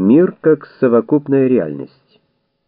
Мир как совокупная реальность.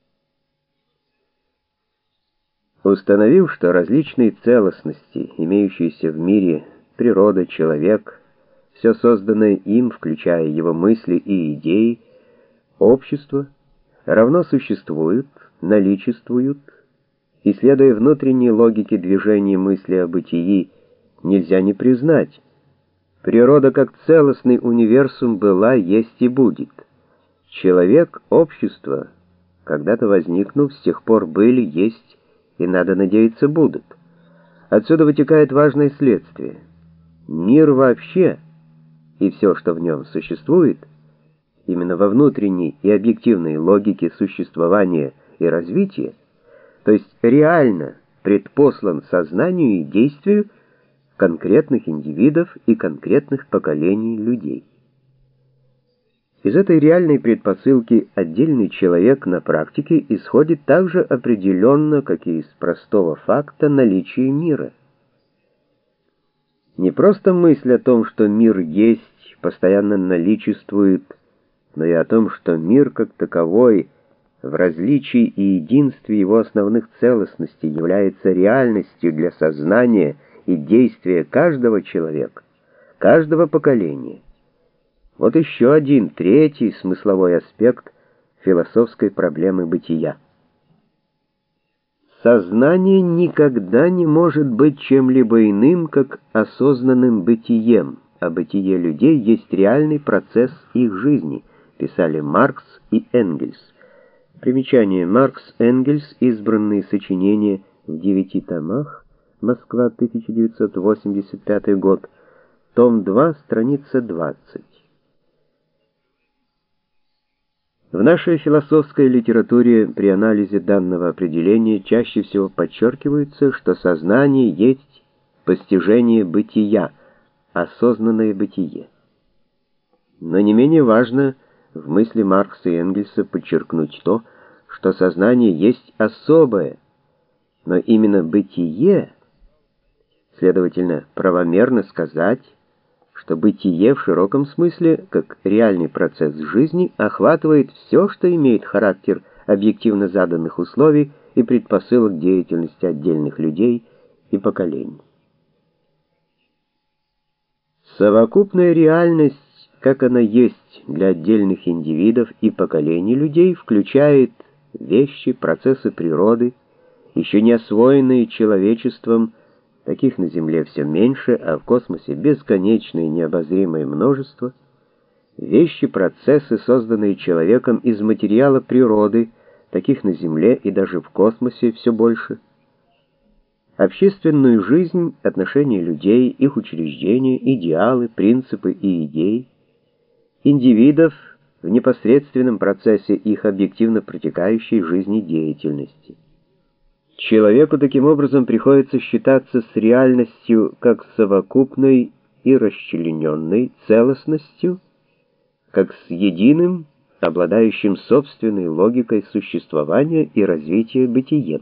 Установив, что различные целостности, имеющиеся в мире, природа, человек, все созданное им, включая его мысли и идеи, общество, равно существуют, наличествуют, и, следуя внутренней логике движения мысли о бытии, нельзя не признать, природа как целостный универсум была, есть и будет. Человек, общество, когда-то возникнув, с тех пор были, есть и, надо надеяться, будут. Отсюда вытекает важное следствие. Мир вообще и все, что в нем существует, именно во внутренней и объективной логике существования и развития, то есть реально предпослан сознанию и действию конкретных индивидов и конкретных поколений людей. Из этой реальной предпосылки отдельный человек на практике исходит так же определенно, как и из простого факта наличия мира. Не просто мысль о том, что мир есть, постоянно наличествует, но и о том, что мир как таковой в различии и единстве его основных целостностей является реальностью для сознания и действия каждого человека, каждого поколения. Вот еще один, третий смысловой аспект философской проблемы бытия. Сознание никогда не может быть чем-либо иным, как осознанным бытием, а бытие людей есть реальный процесс их жизни, писали Маркс и Энгельс. Примечание: Маркс, Энгельс, избранные сочинения в 9 томах, Москва, 1985 год, том 2, страница 20. В нашей философской литературе при анализе данного определения чаще всего подчеркивается, что сознание есть постижение бытия, осознанное бытие. Но не менее важно в мысли Маркса и Энгельса подчеркнуть то, что сознание есть особое, но именно бытие, следовательно, правомерно сказать, что бытие в широком смысле, как реальный процесс жизни, охватывает все, что имеет характер объективно заданных условий и предпосылок деятельности отдельных людей и поколений. Совокупная реальность, как она есть для отдельных индивидов и поколений людей, включает вещи, процессы природы, еще не освоенные человечеством. Таких на Земле все меньше, а в космосе бесконечное и необозримое множество. Вещи, процессы, созданные человеком из материала природы, таких на Земле и даже в космосе все больше. Общественную жизнь, отношения людей, их учреждения, идеалы, принципы и идеи. Индивидов в непосредственном процессе их объективно протекающей жизнедеятельности. Человеку таким образом приходится считаться с реальностью как с совокупной и расчлененной целостностью, как с единым, обладающим собственной логикой существования и развития бытием.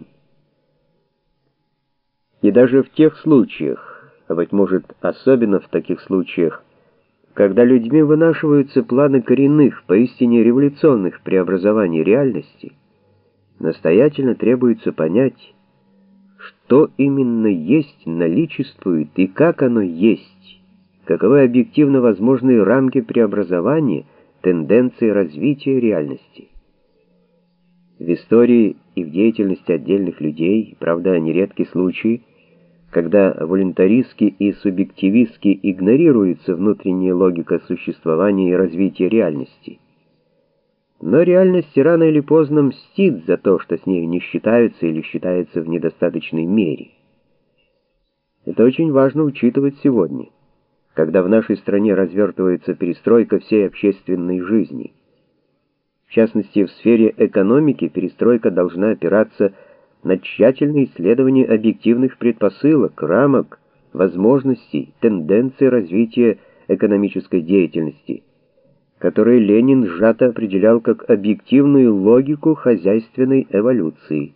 И даже в тех случаях, а быть может особенно в таких случаях, когда людьми вынашиваются планы коренных, поистине революционных преобразований реальности, настоятельно требуется понять, что именно есть, наличествует и как оно есть, каковы объективно возможные рамки преобразования, тенденции развития реальности. В истории и в деятельности отдельных людей, правда, нередки случаи, когда волюнтаристски и субъективистски игнорируется внутренняя логика существования и развития реальности. Но реальность рано или поздно мстит за то, что с ней не считаются или считаются в недостаточной мере. Это очень важно учитывать сегодня, когда в нашей стране развертывается перестройка всей общественной жизни. В частности, в сфере экономики перестройка должна опираться на тщательное исследование объективных предпосылок, рамок, возможностей, тенденций развития экономической деятельности, которые Ленин сжато определял как объективную логику хозяйственной эволюции.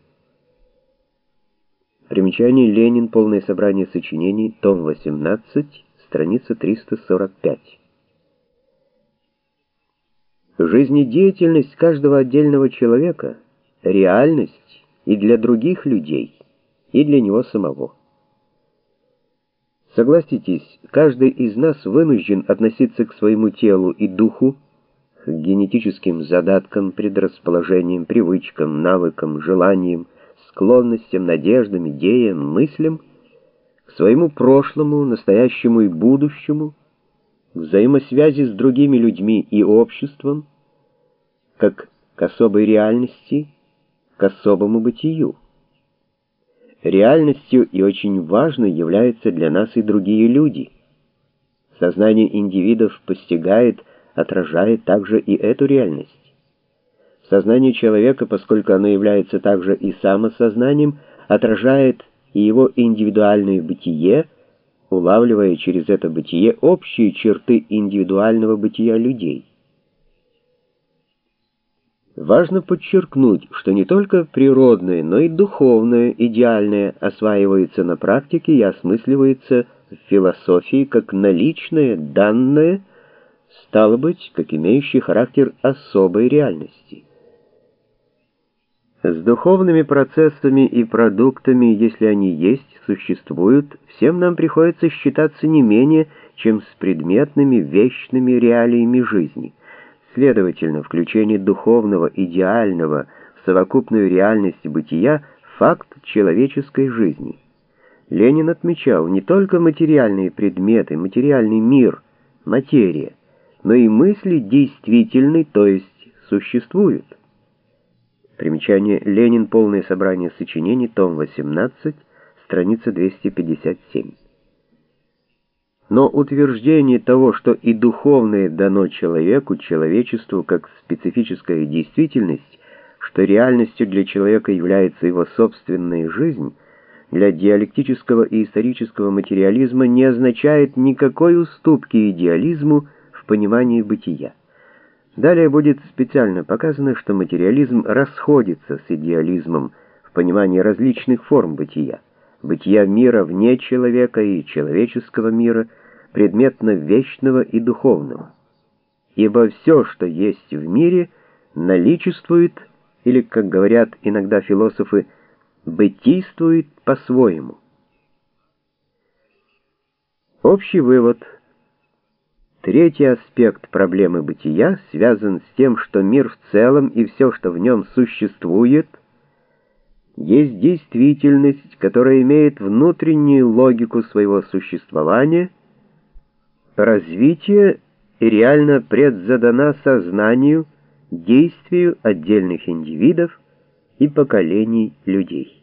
Примечание: Ленин. Полное собрание сочинений. Том 18. Страница 345. Жизнедеятельность каждого отдельного человека — реальность и для других людей, и для него самого. Согласитесь, каждый из нас вынужден относиться к своему телу и духу, к генетическим задаткам, предрасположениям, привычкам, навыкам, желаниям, склонностям, надеждам, идеям, мыслям, к своему прошлому, настоящему и будущему, к взаимосвязи с другими людьми и обществом, как к особой реальности, к особому бытию. Реальностью и очень важной являются для нас и другие люди. Сознание индивидов постигает, отражает также и эту реальность. Сознание человека, поскольку оно является также и самосознанием, отражает и его индивидуальное бытие, улавливая через это бытие общие черты индивидуального бытия людей. Важно подчеркнуть, что не только природное, но и духовное, идеальное осваивается на практике и осмысливается в философии как наличное, данное, стало быть, как имеющий характер особой реальности. С духовными процессами и продуктами, если они есть, существуют, всем нам приходится считаться не менее, чем с предметными, вечными реалиями жизни. Следовательно, включение духовного, идеального в совокупную реальность бытия — факт человеческой жизни. Ленин отмечал не только материальные предметы, материальный мир, материя, но и мысли действительны, то есть существуют. Примечание: Ленин. Полное собрание сочинений. Том 18. Страница 257. Но утверждение того, что и духовное дано человеку, человечеству как специфическая действительность, что реальностью для человека является его собственная жизнь, для диалектического и исторического материализма не означает никакой уступки идеализму в понимании бытия. Далее будет специально показано, что материализм расходится с идеализмом в понимании различных форм бытия: бытия мира вне человека и человеческого мира, предметно-вечного и духовного. Ибо все, что есть в мире, наличествует, или, как говорят иногда философы, бытийствует по-своему. Общий вывод. Третий аспект проблемы бытия связан с тем, что мир в целом и все, что в нем существует, есть действительность, которая имеет внутреннюю логику своего существования, развитие и реально предзадана сознанию, действию отдельных индивидов и поколений людей.